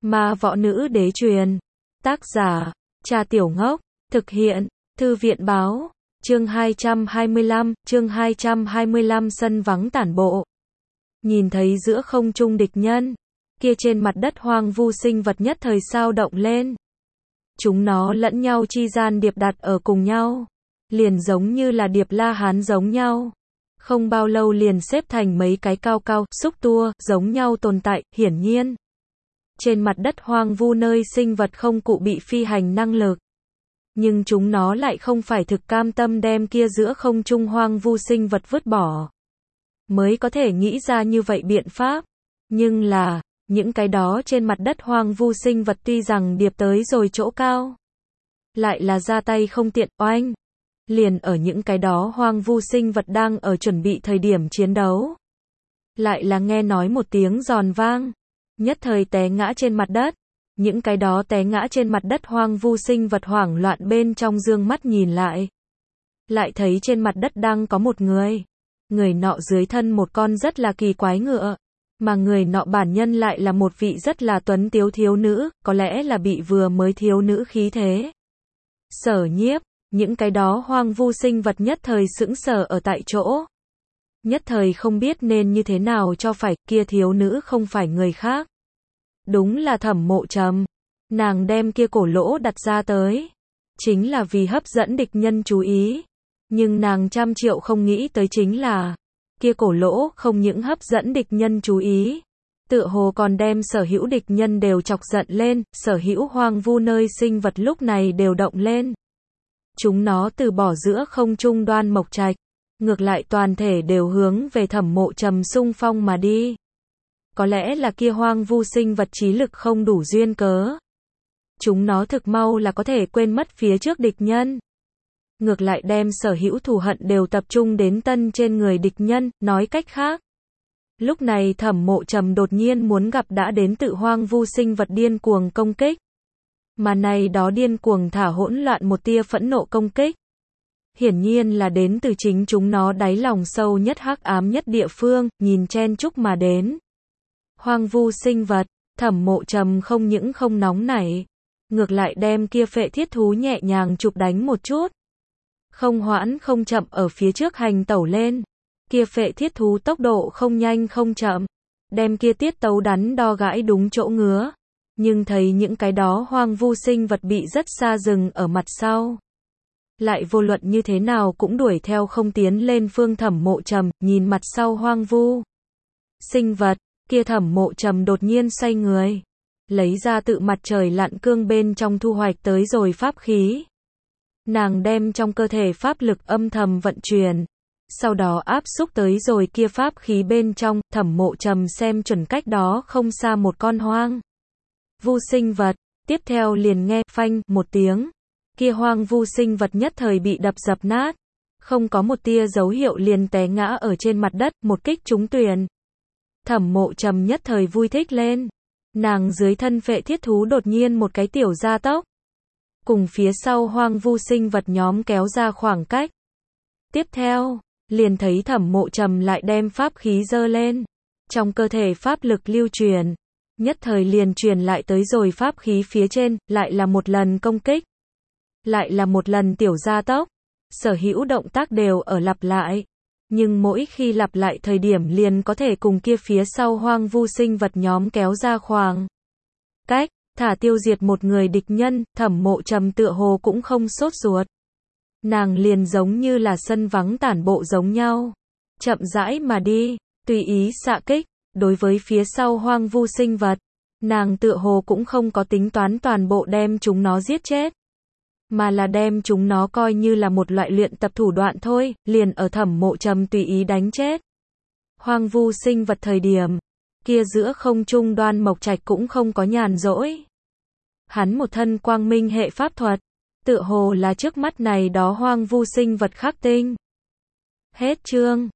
Ma Võ Nữ Đế truyền. Tác giả, Trà Tiểu Ngốc. Thực hiện, Thư viện Báo. Chương 225, sân vắng tản bộ. Nhìn thấy giữa không trung địch nhân, kia trên mặt đất hoang vu sinh vật nhất thời sao động lên. Chúng nó lẫn nhau chi gian điệp đặt ở cùng nhau, liền giống như là điệp La Hán giống nhau. Không bao lâu liền xếp thành mấy cái cao cao, xúc tua, giống nhau tồn tại, hiển nhiên. Trên mặt đất hoang vu nơi sinh vật không cụ bị phi hành năng lực. Nhưng chúng nó lại không phải thực cam tâm đem kia giữa không trung hoang vu sinh vật vứt bỏ. Mới có thể nghĩ ra như vậy biện pháp. Nhưng là, những cái đó trên mặt đất hoang vu sinh vật tuy rằng điệp tới rồi chỗ cao, lại là ra tay không tiện, oanh. Liền ở những cái đó hoang vu sinh vật đang ở chuẩn bị thời điểm chiến đấu. Lại là nghe nói một tiếng giòn vang, nhất thời té ngã trên mặt đất. Những cái đó té ngã trên mặt đất hoang vu sinh vật hoảng loạn bên trong dương mắt nhìn lại. Lại thấy trên mặt đất đang có một người. Người nọ dưới thân một con rất là kỳ quái ngựa. Mà người nọ bản nhân lại là một vị rất là tuấn tiếu thiếu nữ, có lẽ là bị vừa mới thiếu nữ khí thế sở nhiếp. Những cái đó hoang vu sinh vật nhất thời sững sờ ở tại chỗ. Nhất thời không biết nên như thế nào cho phải, kia thiếu nữ không phải người khác. Đúng là Thẩm Mộ Trầm. Nàng đem kia cổ lỗ đặt ra tới, chính là vì hấp dẫn địch nhân chú ý. Nhưng nàng trăm triệu không nghĩ tới chính là, kia cổ lỗ không những hấp dẫn địch nhân chú ý, tựa hồ còn đem sở hữu địch nhân đều chọc giận lên, sở hữu hoang vu nơi sinh vật lúc này đều động lên. Chúng nó từ bỏ giữa không trung Đoan Mộc Trạch, ngược lại toàn thể đều hướng về Thẩm Mộ Trầm xung phong mà đi. Có lẽ là kia hoang vu sinh vật trí lực không đủ duyên cớ. Chúng nó thực mau là có thể quên mất phía trước địch nhân. Ngược lại đem sở hữu thù hận đều tập trung đến tân trên người địch nhân, nói cách khác. Lúc này Thẩm Mộ Trầm đột nhiên muốn gặp đã đến tự hoang vu sinh vật điên cuồng công kích. Mà này đó điên cuồng thả hỗn loạn một tia phẫn nộ công kích. Hiển nhiên là đến từ chính chúng nó đáy lòng sâu nhất hắc ám nhất địa phương, nhìn chen chúc mà đến. Hoang vu sinh vật, Thẩm Mộ Trầm không những không nóng nảy, ngược lại đem kia phệ thiết thú nhẹ nhàng chụp đánh một chút. Không hoãn không chậm ở phía trước hành tẩu lên. Kia phệ thiết thú tốc độ không nhanh không chậm, đem kia tiết tấu đắn đo gãi đúng chỗ ngứa. Nhưng thấy những cái đó hoang vu sinh vật bị rất xa dừng ở mặt sau. Lại vô luận như thế nào cũng đuổi theo không tiến lên phương Thẩm Mộ Trầm, nhìn mặt sau hoang vu sinh vật, kia Thẩm Mộ Trầm đột nhiên xoay người. Lấy ra tự mặt trời lặn cương bên trong thu hoạch tới rồi pháp khí. Nàng đem trong cơ thể pháp lực âm thầm vận chuyển. Sau đó áp xúc tới rồi kia pháp khí bên trong, Thẩm Mộ Trầm xem chuẩn cách đó không xa một con hoang vu sinh vật, tiếp theo liền nghe phanh một tiếng, kia hoang vu sinh vật nhất thời bị đập dập nát, không có một tia dấu hiệu liền té ngã ở trên mặt đất, một kích trúng tuyền. Thẩm Mộ Trầm nhất thời vui thích lên, nàng dưới thân phệ thiết thú đột nhiên một cái tiểu gia tốc, cùng phía sau hoang vu sinh vật nhóm kéo ra khoảng cách. Tiếp theo, liền thấy Thẩm Mộ Trầm lại đem pháp khí giơ lên, trong cơ thể pháp lực lưu truyền. Nhất thời liền truyền lại tới rồi pháp khí phía trên, lại là một lần công kích. Lại là một lần tiểu gia tốc. Sở hữu động tác đều ở lặp lại. Nhưng mỗi khi lặp lại thời điểm liền có thể cùng kia phía sau hoang vu sinh vật nhóm kéo ra khoảng cách, thả tiêu diệt một người địch nhân, Thẩm Mộ Trầm tựa hồ cũng không sốt ruột. Nàng liền giống như là sân vắng tản bộ giống nhau. Chậm rãi mà đi, tùy ý xạ kích. Đối với phía sau hoang vu sinh vật, nàng tựa hồ cũng không có tính toán toàn bộ đem chúng nó giết chết, mà là đem chúng nó coi như là một loại luyện tập thủ đoạn thôi, liền ở Thẩm Mộ Trầm tùy ý đánh chết hoang vu sinh vật thời điểm, kia giữa không trung Đoan Mộc Trạch cũng không có nhàn rỗi. Hắn một thân quang minh hệ pháp thuật, tựa hồ là trước mắt này đó hoang vu sinh vật khắc tinh. Hết chương.